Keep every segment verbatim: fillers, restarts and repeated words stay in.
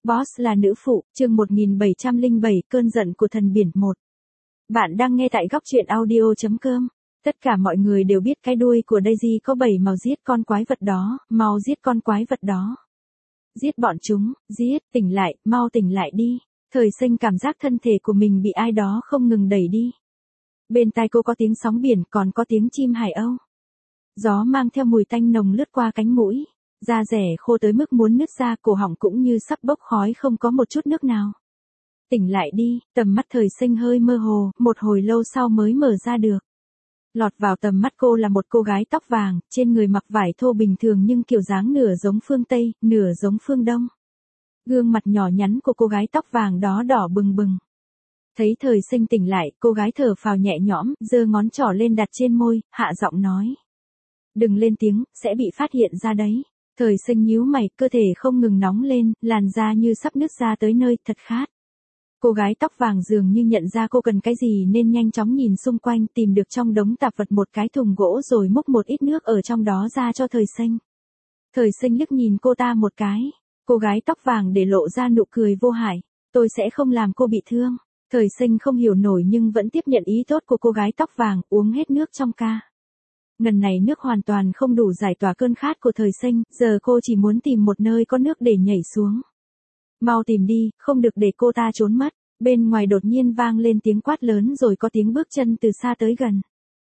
Boss là nữ phụ, chương một nghìn bảy trăm lẻ bảy, cơn giận của thần biển một. Bạn đang nghe tại góc truyện audio chấm com. Tất cả mọi người đều biết cái đuôi của Daisy có bảy màu, giết con quái vật đó, mau giết con quái vật đó. Giết bọn chúng, giết, tỉnh lại, mau tỉnh lại đi. Thời Sinh cảm giác thân thể của mình bị ai đó không ngừng đẩy đi. Bên tai cô có tiếng sóng biển, còn có tiếng chim hải âu. Gió mang theo mùi tanh nồng lướt qua cánh mũi. Da rẻ khô tới mức muốn nứt ra, cổ họng cũng như sắp bốc khói, không có một chút nước nào. Tỉnh lại đi, tầm mắt Thời Sinh hơi mơ hồ, một hồi lâu sau mới mở ra được. Lọt vào tầm mắt cô là một cô gái tóc vàng, trên người mặc vải thô bình thường nhưng kiểu dáng nửa giống phương Tây, nửa giống phương Đông. Gương mặt nhỏ nhắn của cô gái tóc vàng đó đỏ bừng bừng. Thấy Thời Sinh tỉnh lại, cô gái thở phào nhẹ nhõm, giơ ngón trỏ lên đặt trên môi, hạ giọng nói. Đừng lên tiếng, sẽ bị phát hiện ra đấy. Thời Sinh nhíu mày, cơ thể không ngừng nóng lên, làn da như sắp nứt ra tới nơi, thật khát. Cô gái tóc vàng dường như nhận ra cô cần cái gì nên nhanh chóng nhìn xung quanh, tìm được trong đống tạp vật một cái thùng gỗ rồi múc một ít nước ở trong đó ra cho Thời Sinh. Thời Sinh liếc nhìn cô ta một cái. Cô gái tóc vàng để lộ ra nụ cười vô hại. Tôi sẽ không làm cô bị thương. Thời Sinh không hiểu nổi nhưng vẫn tiếp nhận ý tốt của cô gái tóc vàng, uống hết nước trong ca. Ngần này nước hoàn toàn không đủ giải tỏa cơn khát của Thời Sinh, giờ cô chỉ muốn tìm một nơi có nước để nhảy xuống. Mau tìm đi, không được để cô ta trốn mất. Bên ngoài đột nhiên vang lên tiếng quát lớn rồi có tiếng bước chân từ xa tới gần.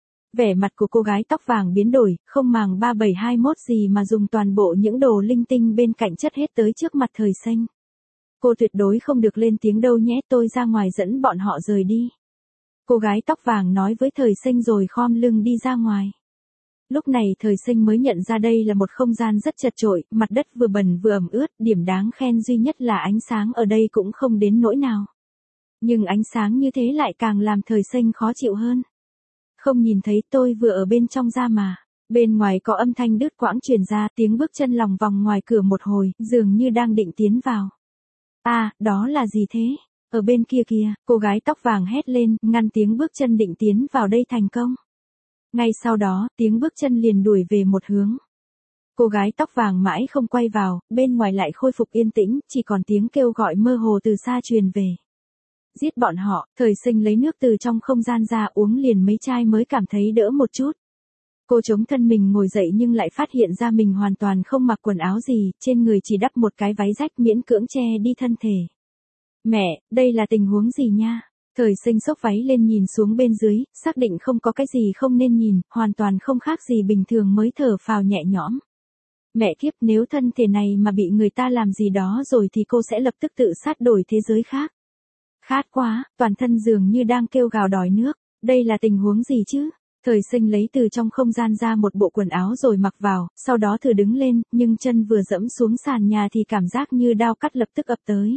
Vẻ mặt của cô gái tóc vàng biến đổi, không màng ba bảy hai mốt gì mà dùng toàn bộ những đồ linh tinh bên cạnh chất hết tới trước mặt Thời Sinh. Cô tuyệt đối không được lên tiếng đâu nhé, tôi ra ngoài dẫn bọn họ rời đi. Cô gái tóc vàng nói với Thời Sinh rồi khom lưng đi ra ngoài. Lúc này Thời Sinh mới nhận ra đây là một không gian rất chật chội, mặt đất vừa bẩn vừa ẩm ướt, điểm đáng khen duy nhất là ánh sáng ở đây cũng không đến nỗi nào. Nhưng ánh sáng như thế lại càng làm Thời Sinh khó chịu hơn. Không nhìn thấy, tôi vừa ở bên trong ra mà. Bên ngoài có âm thanh đứt quãng truyền ra, tiếng bước chân lòng vòng ngoài cửa một hồi, dường như đang định tiến vào. À, đó là gì thế? Ở bên kia kìa, cô gái tóc vàng hét lên, ngăn tiếng bước chân định tiến vào đây thành công. Ngay sau đó, tiếng bước chân liền đuổi về một hướng. Cô gái tóc vàng mãi không quay vào, bên ngoài lại khôi phục yên tĩnh, chỉ còn tiếng kêu gọi mơ hồ từ xa truyền về. Giết bọn họ. Thời Sinh lấy nước từ trong không gian ra, uống liền mấy chai mới cảm thấy đỡ một chút. Cô chống thân mình ngồi dậy nhưng lại phát hiện ra mình hoàn toàn không mặc quần áo gì, trên người chỉ đắp một cái váy rách miễn cưỡng che đi thân thể. Mẹ, đây là tình huống gì nha? Thời Sinh xốc váy lên nhìn xuống bên dưới, xác định không có cái gì không nên nhìn, hoàn toàn không khác gì bình thường mới thở phào nhẹ nhõm. Mẹ kiếp, nếu thân thể này mà bị người ta làm gì đó rồi thì cô sẽ lập tức tự sát đổi thế giới khác. Khát quá, toàn thân dường như đang kêu gào đòi nước, đây là tình huống gì chứ? Thời Sinh lấy từ trong không gian ra một bộ quần áo rồi mặc vào, sau đó thử đứng lên, nhưng chân vừa dẫm xuống sàn nhà thì cảm giác như đao cắt lập tức ập tới.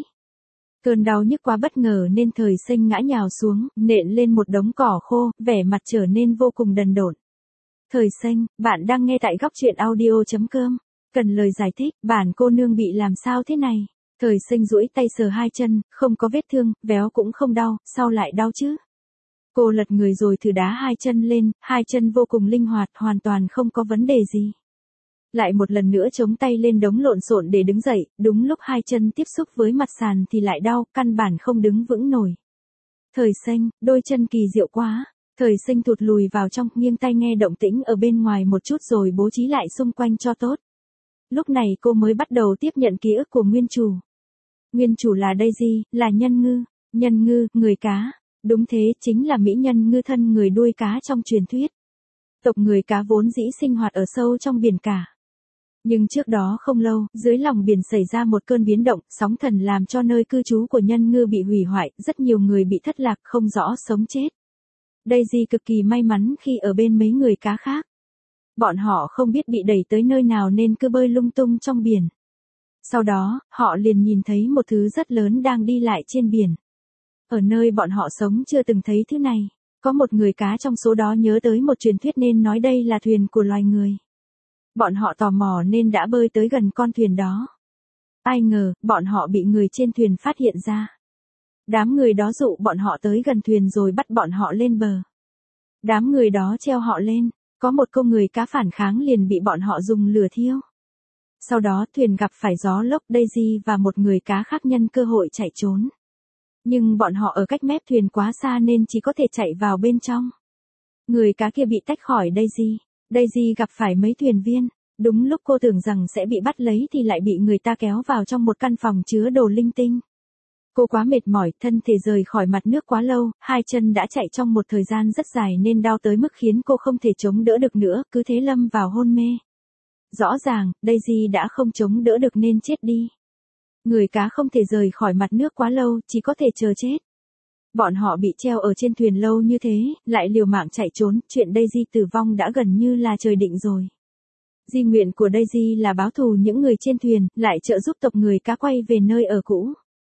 Cơn đau nhức quá bất ngờ nên Thời Sinh ngã nhào xuống, nện lên một đống cỏ khô, vẻ mặt trở nên vô cùng đần độn. Thời Sinh, bạn đang nghe tại góc truyện audio chấm com. Cần lời giải thích, bản cô nương bị làm sao thế này? Thời Sinh duỗi tay sờ hai chân, không có vết thương, véo cũng không đau, sao lại đau chứ? Cô lật người rồi thử đá hai chân lên, hai chân vô cùng linh hoạt, hoàn toàn không có vấn đề gì. Lại một lần nữa chống tay lên đống lộn xộn để đứng dậy, đúng lúc hai chân tiếp xúc với mặt sàn thì lại đau, căn bản không đứng vững nổi. Thời Sinh, đôi chân kỳ diệu quá. Thời Sinh thụt lùi vào trong, nghiêng tai nghe động tĩnh ở bên ngoài một chút rồi bố trí lại xung quanh cho tốt. Lúc này cô mới bắt đầu tiếp nhận ký ức của nguyên chủ. Nguyên chủ là Daisy, là nhân ngư. Nhân ngư, người cá. Đúng thế, chính là mỹ nhân ngư thân người đuôi cá trong truyền thuyết. Tộc người cá vốn dĩ sinh hoạt ở sâu trong biển cả. Nhưng trước đó không lâu, dưới lòng biển xảy ra một cơn biến động, sóng thần làm cho nơi cư trú của nhân ngư bị hủy hoại, rất nhiều người bị thất lạc, không rõ sống chết. Daisy cực kỳ may mắn khi ở bên mấy người cá khác. Bọn họ không biết bị đẩy tới nơi nào nên cứ bơi lung tung trong biển. Sau đó, họ liền nhìn thấy một thứ rất lớn đang đi lại trên biển. Ở nơi bọn họ sống chưa từng thấy thứ này. Có một người cá trong số đó nhớ tới một truyền thuyết nên nói đây là thuyền của loài người. Bọn họ tò mò nên đã bơi tới gần con thuyền đó. Ai ngờ, bọn họ bị người trên thuyền phát hiện ra. Đám người đó dụ bọn họ tới gần thuyền rồi bắt bọn họ lên bờ. Đám người đó treo họ lên, có một cô người cá phản kháng liền bị bọn họ dùng lửa thiêu. Sau đó thuyền gặp phải gió lốc, Daisy và một người cá khác nhân cơ hội chạy trốn. Nhưng bọn họ ở cách mép thuyền quá xa nên chỉ có thể chạy vào bên trong. Người cá kia bị tách khỏi Daisy. Daisy gặp phải mấy thuyền viên. Đúng lúc cô tưởng rằng sẽ bị bắt lấy thì lại bị người ta kéo vào trong một căn phòng chứa đồ linh tinh. Cô quá mệt mỏi, thân thể rời khỏi mặt nước quá lâu, hai chân đã chạy trong một thời gian rất dài nên đau tới mức khiến cô không thể chống đỡ được nữa, cứ thế lâm vào hôn mê. Rõ ràng, Daisy đã không chống đỡ được nên chết đi. Người cá không thể rời khỏi mặt nước quá lâu, chỉ có thể chờ chết. Bọn họ bị treo ở trên thuyền lâu như thế, lại liều mạng chạy trốn, chuyện Daisy tử vong đã gần như là trời định rồi. Di nguyện của Daisy là báo thù những người trên thuyền, lại trợ giúp tộc người cá quay về nơi ở cũ.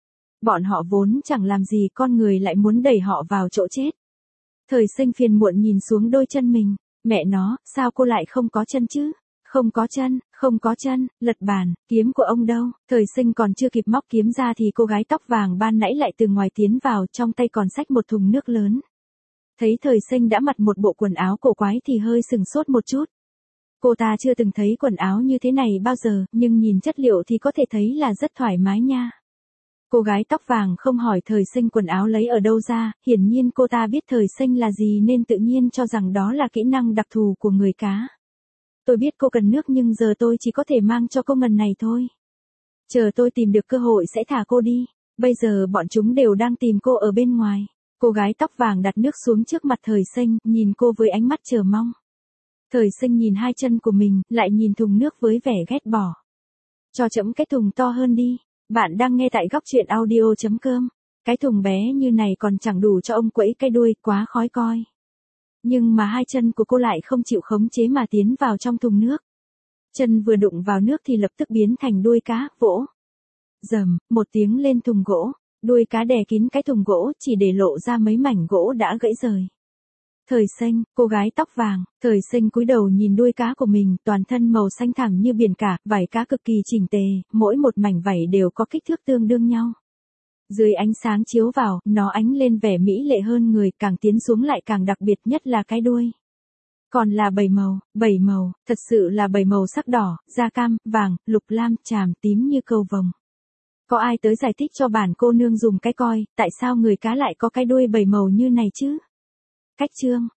Bọn họ vốn chẳng làm gì, con người lại muốn đẩy họ vào chỗ chết. Thời Sinh phiền muộn nhìn xuống đôi chân mình, mẹ nó, sao cô lại không có chân chứ? Không có chân, không có chân, lật bàn, kiếm của ông đâu? Thời Sinh còn chưa kịp móc kiếm ra thì cô gái tóc vàng ban nãy lại từ ngoài tiến vào, trong tay còn xách một thùng nước lớn. Thấy Thời Sinh đã mặc một bộ quần áo cổ quái thì hơi sừng sốt một chút. Cô ta chưa từng thấy quần áo như thế này bao giờ, nhưng nhìn chất liệu thì có thể thấy là rất thoải mái nha. Cô gái tóc vàng không hỏi Thời Sinh quần áo lấy ở đâu ra, hiển nhiên cô ta biết Thời Sinh là gì nên tự nhiên cho rằng đó là kỹ năng đặc thù của người cá. Tôi biết cô cần nước nhưng giờ tôi chỉ có thể mang cho cô ngần này thôi. Chờ tôi tìm được cơ hội sẽ thả cô đi, bây giờ bọn chúng đều đang tìm cô ở bên ngoài. Cô gái tóc vàng đặt nước xuống trước mặt Thời Sinh, nhìn cô với ánh mắt chờ mong. Thời Sinh nhìn hai chân của mình, lại nhìn thùng nước với vẻ ghét bỏ. Cho chẫm cái thùng to hơn đi. Bạn đang nghe tại góc truyện audio chấm com. Cái thùng bé như này còn chẳng đủ cho ông quẫy cái đuôi, quá khói coi. Nhưng mà hai chân của cô lại không chịu khống chế mà tiến vào trong thùng nước. Chân vừa đụng vào nước thì lập tức biến thành đuôi cá, vỗ. Rầm, một tiếng lên thùng gỗ, đuôi cá đè kín cái thùng gỗ chỉ để lộ ra mấy mảnh gỗ đã gãy rời. Thời Sinh, cô gái tóc vàng, Thời Sinh cúi đầu nhìn đuôi cá của mình, toàn thân màu xanh thẳm như biển cả, vảy cá cực kỳ chỉnh tề, mỗi một mảnh vảy đều có kích thước tương đương nhau. Dưới ánh sáng chiếu vào, nó ánh lên vẻ mỹ lệ hơn người, càng tiến xuống lại càng đặc biệt, nhất là cái đuôi. Còn là bảy màu, bảy màu, thật sự là bảy màu sắc đỏ, da cam, vàng, lục lam, tràm, tím như cầu vồng. Có ai tới giải thích cho bản cô nương dùng cái coi, tại sao người cá lại có cái đuôi bảy màu như này chứ? Cách chương,